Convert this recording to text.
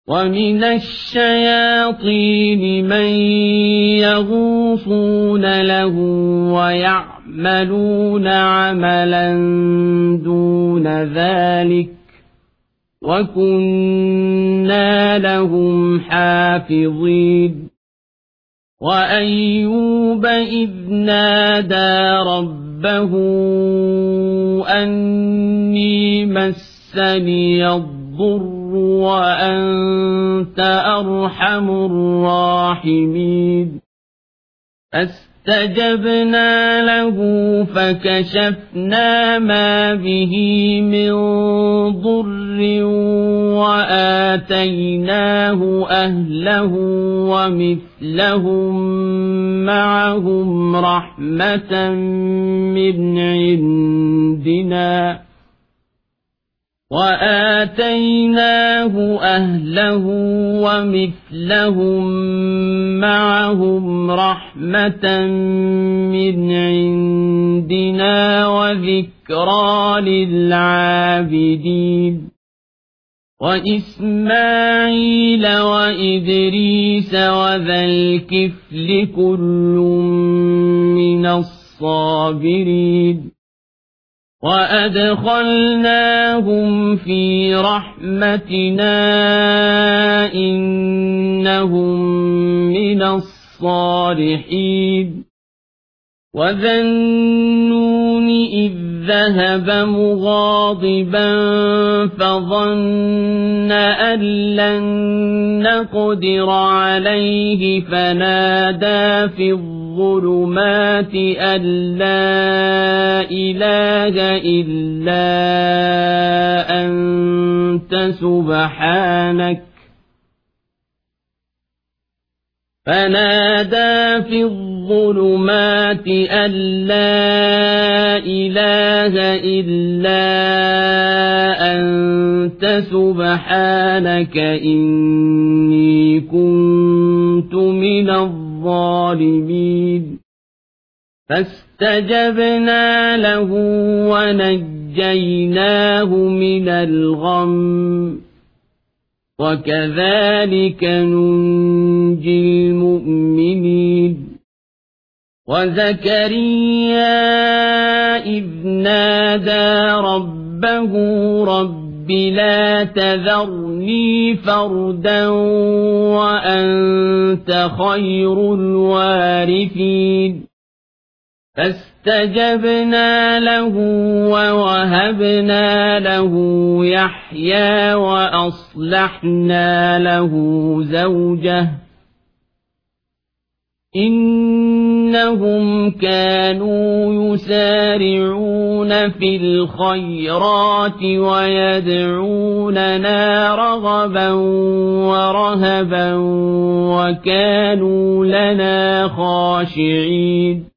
ومن الشياطين من يغوصون له ويعملون عملا دون ذلك وكنا لهم حافظين وأيوب إذ نادى ربه أني مسني الضر وأنت أرحم الراحمين فاستجبنا له فكشفنا ما به من ضر وآتيناه أهله ومثلهم معهم رحمة من عندنا وذكرى للعابدين وإسماعيل وإدريس وذا الكفل كل من الصابرين وأدخلناهم في رحمتنا إنهم من الصالحين وذا النون إذ ذهب مغاضبا فظن أن لن نقدر عليه فنادى في الظلمات أن لا إله إلا أنت سبحانك إني كنت من الظالمين فاستجبنا له ونجيناه من الغم وكذلك ننجي المؤمنين وزكريا إذ نادى ربه رب لا تذرني فردا وأنت خير الوارثين فاستجبنا له ووهبنا له يحيى وأصلحنا له زوجه إنهم كانوا يسارعون في الخيرات ويدعوننا رغبا ورهبا وكانوا لنا خاشعين